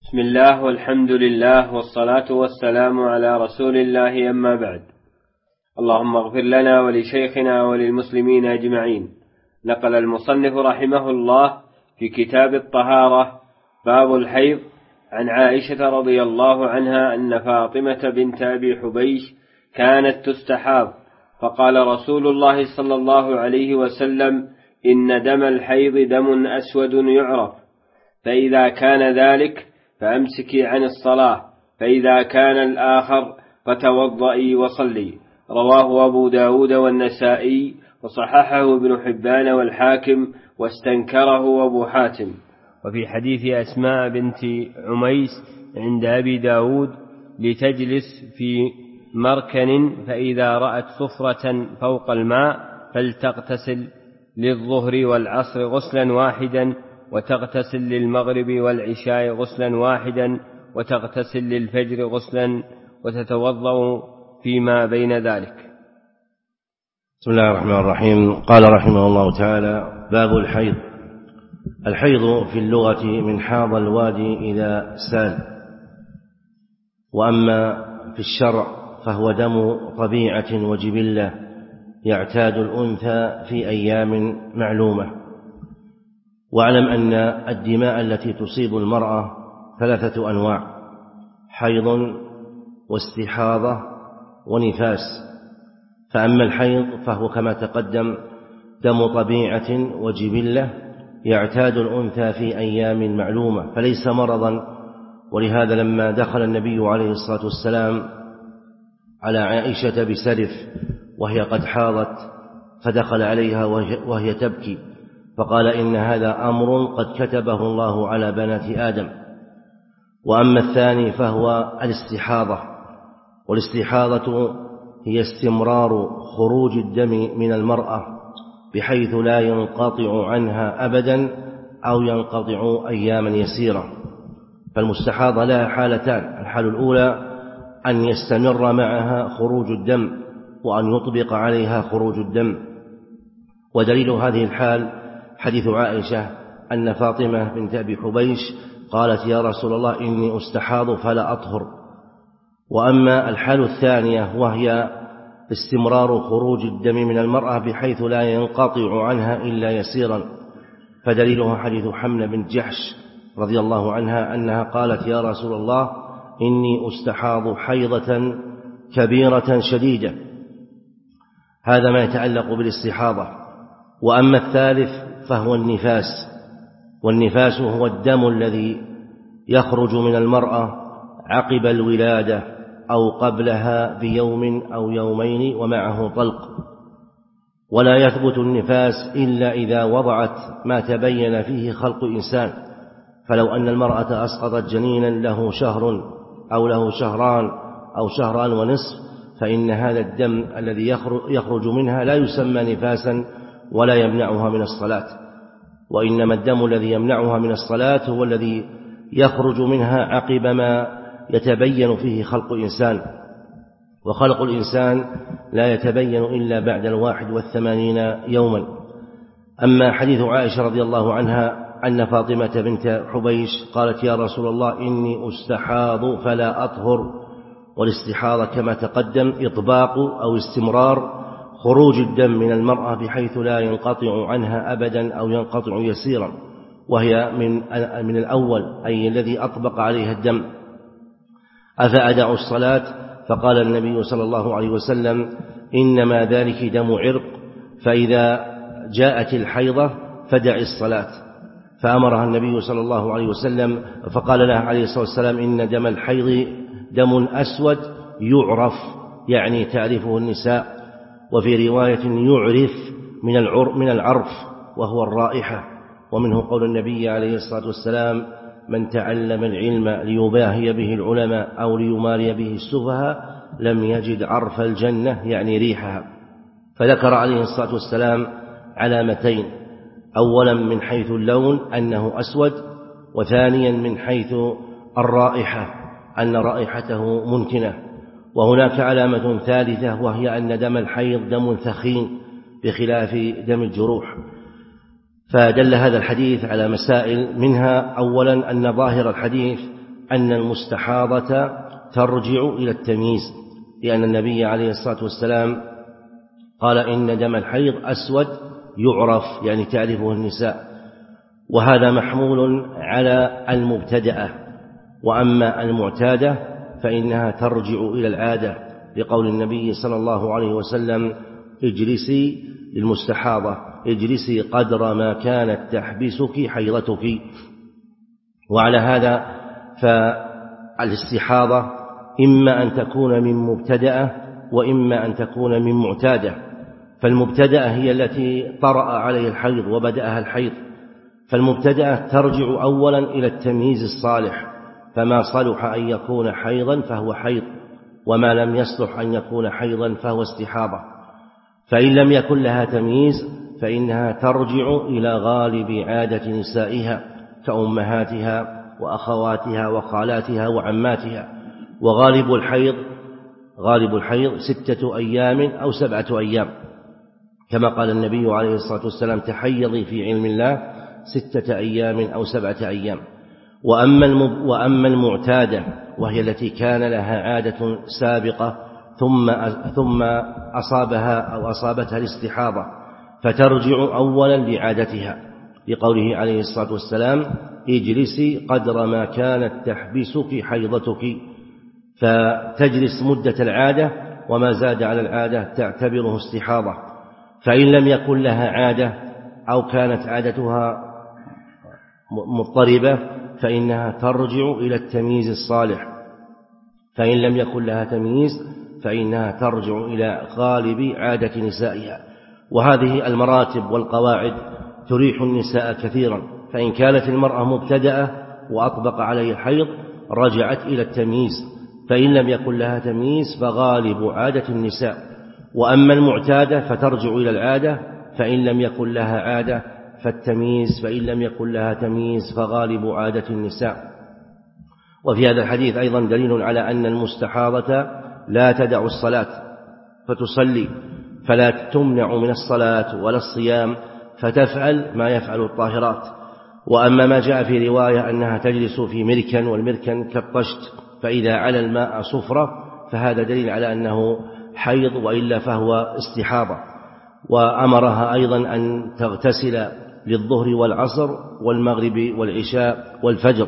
بسم الله والحمد لله والصلاة والسلام على رسول الله، أما بعد. اللهم اغفر لنا ولشيخنا وللمسلمين أجمعين. نقل المصنف رحمه الله في كتاب الطهارة باب الحيض عن عائشة رضي الله عنها أن فاطمة بنت أبي حبيش كانت تستحاض، فقال رسول الله صلى الله عليه وسلم: إن دم الحيض دم أسود يعرف، فإذا كان ذلك فأمسكي عن الصلاة، فإذا كان الآخر فتوضئي وصلي. رواه أبو داود والنسائي، وصححه ابن حبان والحاكم، واستنكره أبو حاتم. وفي حديث أسماء بنت عميس عند أبي داود: لتجلس في مركن فإذا رأت صفرة فوق الماء فلتغتسل للظهر والعصر غسلا واحدا، وتغتسل للمغرب والعشاء غسلا واحدا، وتغتسل للفجر غسلا، وتتوضأ فيما بين ذلك. بسم الله الرحمن الرحيم. قال رحمه الله تعالى: باب الحيض. الحيض في اللغة من حاض الوادي إذا سال، وأما في الشرع فهو دم طبيعة وجبلة يعتاد الأنثى في أيام معلومة. واعلم أن الدماء التي تصيب المرأة 3 أنواع: حيض واستحاضة ونفاس. فأما الحيض فهو كما تقدم دم طبيعة وجبلة يعتاد الأنثى في أيام معلومة، فليس مرضا. ولهذا لما دخل النبي عليه الصلاة والسلام على عائشة بسرف وهي قد حاضت، فدخل عليها وهي تبكي، فقال: إن هذا أمر قد كتبه الله على بنات آدم. وأما الثاني فهو الاستحاضة، والاستحاضة هي استمرار خروج الدم من المرأة بحيث لا ينقطع عنها أبدا أو ينقطع أياما يسيرة. فالمستحاضة لها حالتان: الحال الأولى أن يستمر معها خروج الدم وأن يطبق عليها خروج الدم. ودليل هذه الحال حديث عائشة أن فاطمة بنت أبي حبيش قالت: يا رسول الله إني أستحاض فلا أطهر. وأما الحال الثانية وهي استمرار خروج الدم من المرأة بحيث لا ينقطع عنها إلا يسيرا، فدليلها حديث حملة بنت جحش رضي الله عنها أنها قالت: يا رسول الله إني أستحاض حيضة كبيرة شديدة. هذا ما يتعلق بالاستحاضة. وأما الثالث فهو النفاس، والنفاس هو الدم الذي يخرج من المرأة عقب الولادة أو قبلها بيوم أو يومين ومعه طلق. ولا يثبت النفاس إلا إذا وضعت ما تبين فيه خلق إنسان. فلو أن المرأة أسقطت جنينا له شهر أو له شهران أو شهران ونصف، فإن هذا الدم الذي يخرج منها لا يسمى نفاسا ولا يمنعها من الصلاة. وإنما الدم الذي يمنعها من الصلاة هو الذي يخرج منها عقب ما يتبين فيه خلق إنسان، وخلق الإنسان لا يتبين إلا بعد 81 يوما. أما حديث عائشة رضي الله عنها أن فاطمة بنت حبيش قالت: يا رسول الله إني أستحاض فلا أطهر. والاستحاضة كما تقدم إطباق أو استمرار خروج الدم من المرأة بحيث لا ينقطع عنها أبدا أو ينقطع يسيرا، وهي من الأول أي الذي أطبق عليها الدم. أفأدع الصلاة؟ فقال النبي صلى الله عليه وسلم: إنما ذلك دم عرق، فإذا جاءت الحيضة فدع الصلاة. فأمرها النبي صلى الله عليه وسلم، فقال لها عليه الصلاة والسلام: إن دم الحيض دم أسود يعرف، يعني تعرفه النساء. وفي رواية يعرف من العرف وهو الرائحة. ومنه قول النبي عليه الصلاة والسلام: من تعلم العلم ليباهي به العلماء أو ليماري به السفهاء لم يجد عرف الجنة، يعني ريحها. فذكر عليه الصلاة والسلام علامتين: أولا من حيث اللون أنه أسود، وثانيا من حيث الرائحة أن رائحته منتنة. وهناك علامة ثالثة وهي أن دم الحيض دم ثخين بخلاف دم الجروح. فدل هذا الحديث على مسائل، منها أولا أن ظاهر الحديث أن المستحاضة ترجع إلى التمييز، لأن النبي عليه الصلاة والسلام قال إن دم الحيض أسود يعرف، يعني تعرفه النساء، وهذا محمول على المبتدأة. وأما المعتادة فإنها ترجع إلى العادة، لقول النبي صلى الله عليه وسلم: اجلسي للمستحاضة، اجلسي قدر ما كانت تحبسك حيضتك. وعلى هذا فالاستحاضة إما أن تكون من مبتدأة وإما أن تكون من معتادة. فالمبتدأة هي التي طرأ عليه الحيض وبدأها الحيض، فالمبتدأة ترجع أولا إلى التمييز الصالح، فما صلح أن يكون حيضا فهو حيض، وما لم يصلح أن يكون حيضا فهو استحاضة. فإن لم يكن لها تمييز فإنها ترجع إلى غالب عادة نسائها كأمهاتها وأخواتها وخالاتها وعماتها. وغالب الحيض 6 أيام أو 7 أيام، كما قال النبي عليه الصلاة والسلام: تحيضي في علم الله 6 أيام أو 7 أيام. وأما المعتادة وهي التي كان لها عادة سابقة ثم أصابها أو أصابتها الاستحاضة، فترجع أولا لعادتها، لقوله عليه الصلاة والسلام: اجلسي قدر ما كانت تحبسك حيضتك، فتجلس مدة العادة، وما زاد على العادة تعتبره استحاضة. فإن لم يكن لها عادة أو كانت عادتها مضطربة فإنها ترجع إلى التمييز الصالح، فإن لم يكن لها تمييز فإنها ترجع إلى غالب عادة نسائها. وهذه المراتب والقواعد تريح النساء كثيرا، فإن كانت المرأة مبتدأة وأطبق عليه الحيض رجعت إلى التمييز، فإن لم يكن لها تمييز فغالب عادة النساء. وأما المعتادة فترجع إلى العادة، فإن لم يكن لها عادة فالتمييز، فإن لم يكن لها تمييز فغالب عادة النساء. وفي هذا الحديث أيضا دليل على أن المستحاضة لا تدع الصلاة فتصلي، فلا تمنع من الصلاة ولا الصيام، فتفعل ما يفعل الطاهرات. وأما ما جاء في رواية أنها تجلس في مركن، والمركن كالطشت، فإذا على الماء صفرة، فهذا دليل على أنه حيض، وإلا فهو استحاضة. وأمرها أيضا أن تغتسل للظهر والعصر والمغرب والعشاء والفجر.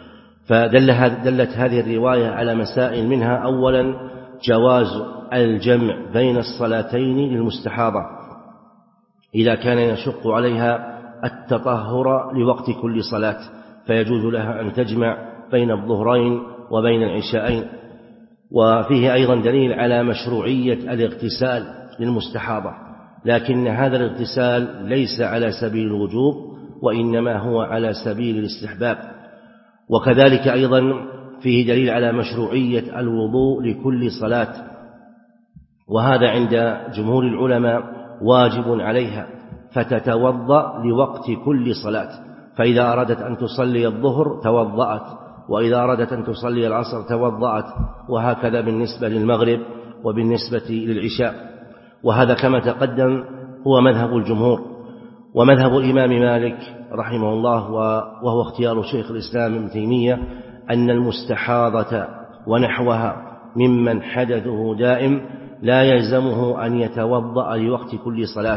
فدلت هذه الرواية على مسائل، منها أولا جواز الجمع بين الصلاتين للمستحاضة إذا كان يشق عليها التطهر لوقت كل صلاة، فيجوز لها أن تجمع بين الظهرين وبين العشاءين. وفيه أيضا دليل على مشروعية الاغتسال للمستحاضة، لكن هذا الاغتسال ليس على سبيل الوجوب، وإنما هو على سبيل الاستحباب. وكذلك أيضا فيه دليل على مشروعية الوضوء لكل صلاة، وهذا عند جمهور العلماء واجب عليها، فتتوضأ لوقت كل صلاة، فإذا أرادت أن تصلي الظهر توضأت، وإذا أرادت أن تصلي العصر توضأت، وهكذا بالنسبة للمغرب وبالنسبة للعشاء. وهذا كما تقدم هو مذهب الجمهور. ومذهب الإمام مالك رحمه الله وهو اختيار شيخ الإسلام ابن تيمية أن المستحاضة ونحوها ممن حدثه دائم لا يلزمه أن يتوضأ لوقت كل صلاة.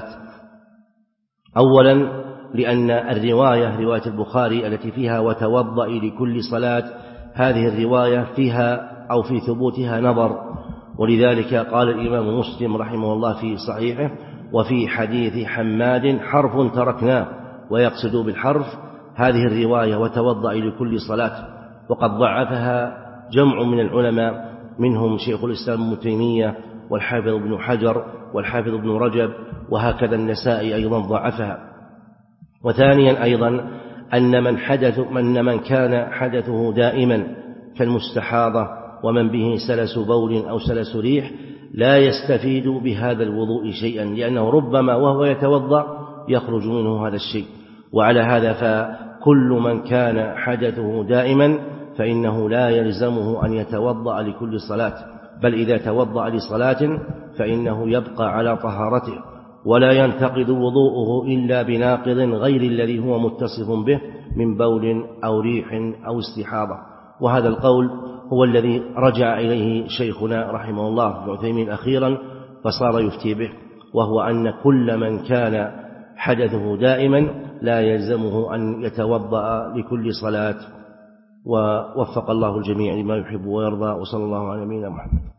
أولا لأن رواية البخاري التي فيها وتوضأ لكل صلاة، هذه الرواية فيها أو في ثبوتها نظر، ولذلك قال الإمام مسلم رحمه الله في صحيحه: وفي حديث حماد حرف تركناه، ويقصد بالحرف هذه الرواية وتوضأ لكل صلاة. وقد ضعفها جمع من العلماء، منهم شيخ الإسلام ابن تيمية والحافظ ابن حجر والحافظ ابن رجب، وهكذا النسائي أيضا ضعفها. وثانيا أيضا أن من كان حدثه دائما كالمستحاضة ومن به سلس بول أو سلس ريح لا يستفيد بهذا الوضوء شيئا، لأنه ربما وهو يتوضأ يخرج منه هذا الشيء. وعلى هذا فكل من كان حدثه دائما فإنه لا يلزمه أن يتوضأ لكل صلاة، بل إذا توضأ لصلاة فإنه يبقى على طهارته، ولا ينتقض وضوءه إلا بناقض غير الذي هو متصف به من بول أو ريح أو استحاضة. وهذا القول هو الذي رجع إليه شيخنا رحمه الله ابن عثيمين أخيرا فصار يفتي به، وهو أن كل من كان حدثه دائما لا يلزمه أن يتوضأ لكل صلاة. ووفق الله الجميع لما يحب ويرضى، وصلى الله على نبينا محمد.